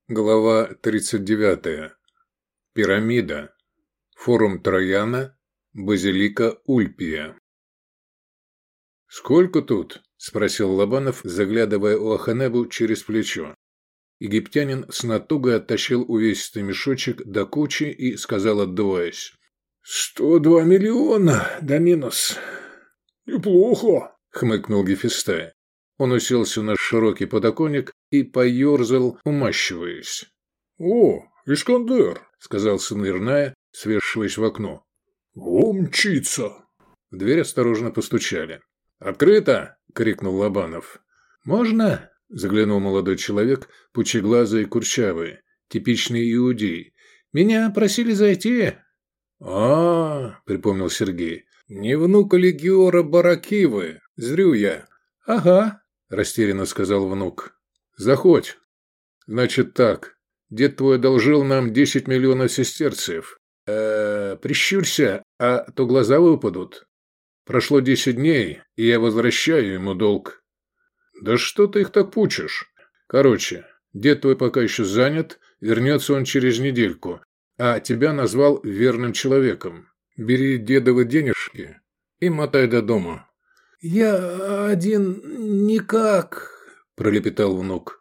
Глава 39. Пирамида. Форум Трояна. Базилика Ульпия. «Сколько тут?» – спросил Лобанов, заглядывая у Аханебу через плечо. Египтянин с натугой оттащил увесистый мешочек до кучи и сказал, отдуваясь: 102 миллиона, да минус. Неплохо, хмыкнул Гефестай. Он уселся на широкий подоконник и поерзал, умащиваясь. «О, Искандер!» — сказал сын Ирная, свешиваясь в окно. «О, мчится!» В дверь осторожно постучали. «Открыто!» — крикнул Лобанов. «Можно?» — заглянул молодой человек, пучеглазый и курчавый, типичный иудей. «Меня просили зайти». Припомнил Сергей. «Не внука ли Геора Баракивы? Зрю я». «Ага», — растерянно сказал внук. «Заходь. Значит так. Дед твой одолжил нам 10 миллионов сестерцев. Прищурься, а то глаза выпадут. Прошло 10 дней, и я возвращаю ему долг». «Да что ты их так пучишь? Короче, дед твой пока еще занят, вернется он через недельку, а тебя назвал верным человеком. Бери дедовы денежки и мотай до дома». «Я один никак», — пролепетал внук.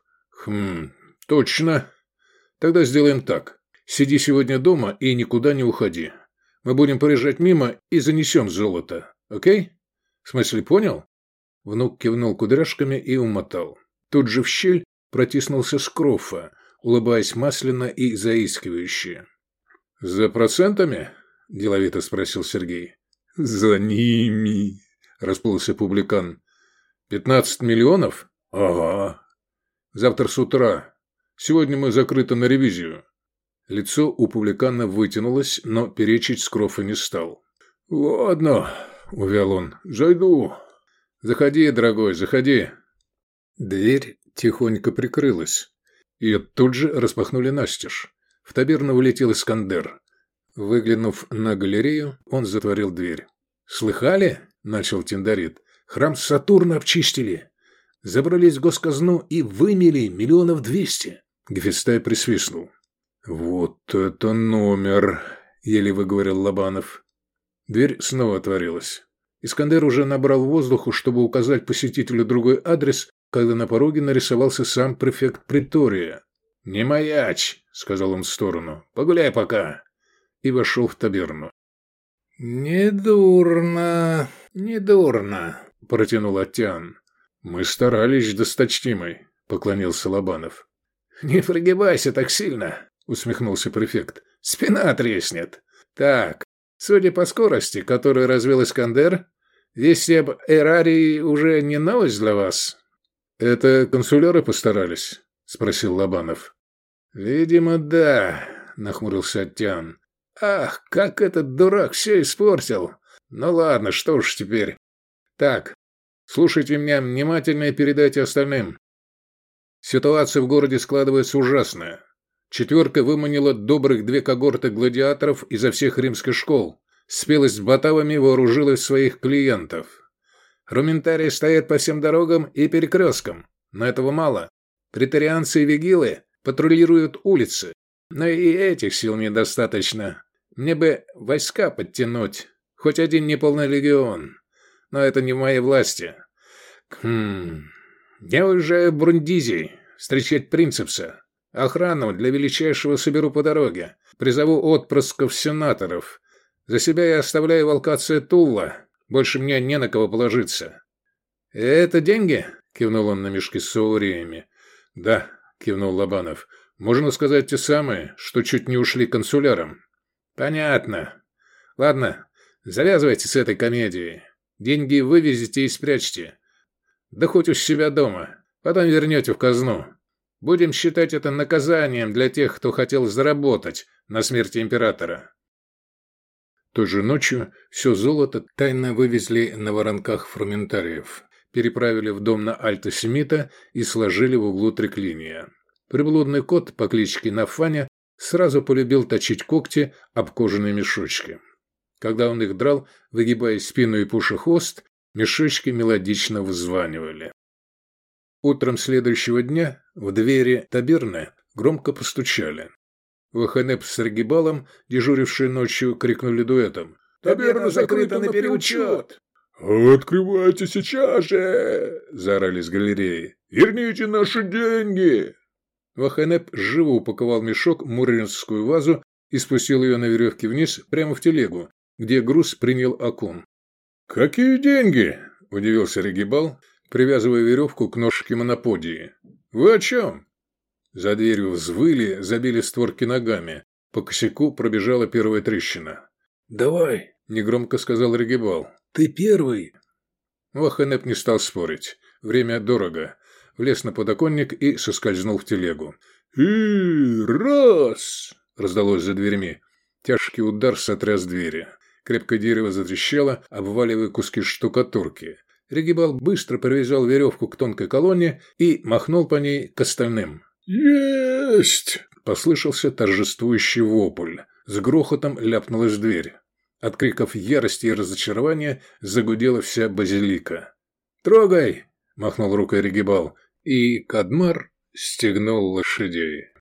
Точно. Тогда сделаем так. Сиди сегодня дома и никуда не уходи. Мы будем проезжать мимо и занесем золото. Окей? В смысле, понял?» Внук кивнул кудряшками и умотал. Тут же в щель протиснулся Скрофа, улыбаясь масляно и заискивающе. «За процентами?» – деловито спросил Сергей. «За ними!» – расплылся публикан. 15 миллионов? Ага. Завтра с утра. Сегодня мы закрыты на ревизию». Лицо у публикана вытянулось, но перечить Скрофа не стал. «Ладно», – увял он, – «зайду». «Заходи, дорогой, заходи». Дверь тихонько прикрылась. Ее тут же распахнули настежь. В таберну влетел Искандер. Выглянув на галерею, он затворил дверь. «Слыхали?» – начал Тиндарит. «Храм Сатурна обчистили. Забрались в госказну и вымели 200 миллионов. Гефестай присвистнул. «Вот это номер!» – еле выговорил Лобанов. Дверь снова отворилась. Искандер уже набрал воздуху, чтобы указать посетителю другой адрес, когда на пороге нарисовался сам префект притория. «Не маячь!» – сказал он в сторону. «Погуляй пока!» И вошел в таберну. «Недурно, недурно!» – протянул Аттиан. «Мы старались, досточтимый», – поклонился Лобанов. «Не прогибайся так сильно», – усмехнулся префект. «Спина треснет. Так, судя по скорости, которую развел Искандер, вести об Эрарии уже не новость для вас?» «Это консулеры постарались?» – спросил Лобанов. «Видимо, да», – нахмурился Аттиан. «Ах, как этот дурак все испортил! Ну ладно, что ж теперь. Так, слушайте меня внимательно и передайте остальным. Ситуация в городе складывается ужасная. Четверка выманила добрых 2 когорты гладиаторов изо всех римских школ. Спелась с батавами, вооружилась своих клиентов. Рументарии стоят по всем дорогам и перекресткам. Но этого мало. Преторианцы и вигилы патрулируют улицы. Но и этих сил недостаточно. Мне бы войска подтянуть. Хоть один неполный легион. Но это не в моей власти. Я уезжаю в Брундизий встречать принцепса. Охрану для величайшего соберу по дороге. Призову отпрысков сенаторов. За себя я оставляю Валкация Тулла. Больше мне не на кого положиться. «Это деньги?» – кивнул он на мешки с сауриями. «Да», – кивнул Лобанов. «Можно сказать, те самые, что чуть не ушли консулярам». «Понятно. Ладно, завязывайте с этой комедией. Деньги вывезите и спрячьте. Да хоть у себя дома. Потом вернете в казну. Будем считать это наказанием для тех, кто хотел заработать на смерти императора». Той же ночью все золото тайно вывезли на воронках фрументариев, переправили в дом на Альто-Семита и сложили в углу триклиния. Приблудный кот по кличке Нафаня сразу полюбил точить когти об кожаные мешочки. Когда он их драл, выгибая спину и пуша хвост, мешочки мелодично взванивали. Утром следующего дня в двери таберны Громко постучали. Ваханеп с Регибалом, дежурившие ночью, крикнули дуэтом: «Таверна закрыта на переучет!» «Открывайте сейчас же!» – заорали с галереи. «Верните наши деньги!» Ваханеп живо упаковал мешок в мурманскую вазу и спустил ее на веревке вниз, прямо в телегу, где груз принял Акун. «Какие деньги?» – удивился Регибал, привязывая веревку к ножке моноподии. «Вы о чем?» За дверью взвыли, забили створки ногами. По косяку пробежала первая трещина. «Давай», – негромко сказал Регибал. «ты первый». Ваханеп не стал спорить. Время дорого. Влез на подоконник и соскользнул в телегу. «И раз!» – раздалось за дверьми. Тяжкий удар сотряс двери. Крепкое дерево затрещало, обваливая куски штукатурки. Регибал быстро привязал веревку к тонкой колонне и махнул по ней к остальным. «Есть!» – послышался торжествующий вопль. С грохотом ляпнулась дверь. От криков ярости и разочарования загудела вся базилика. «Трогай!» – махнул рукой Регибал, и Кадмар стегнул лошадей.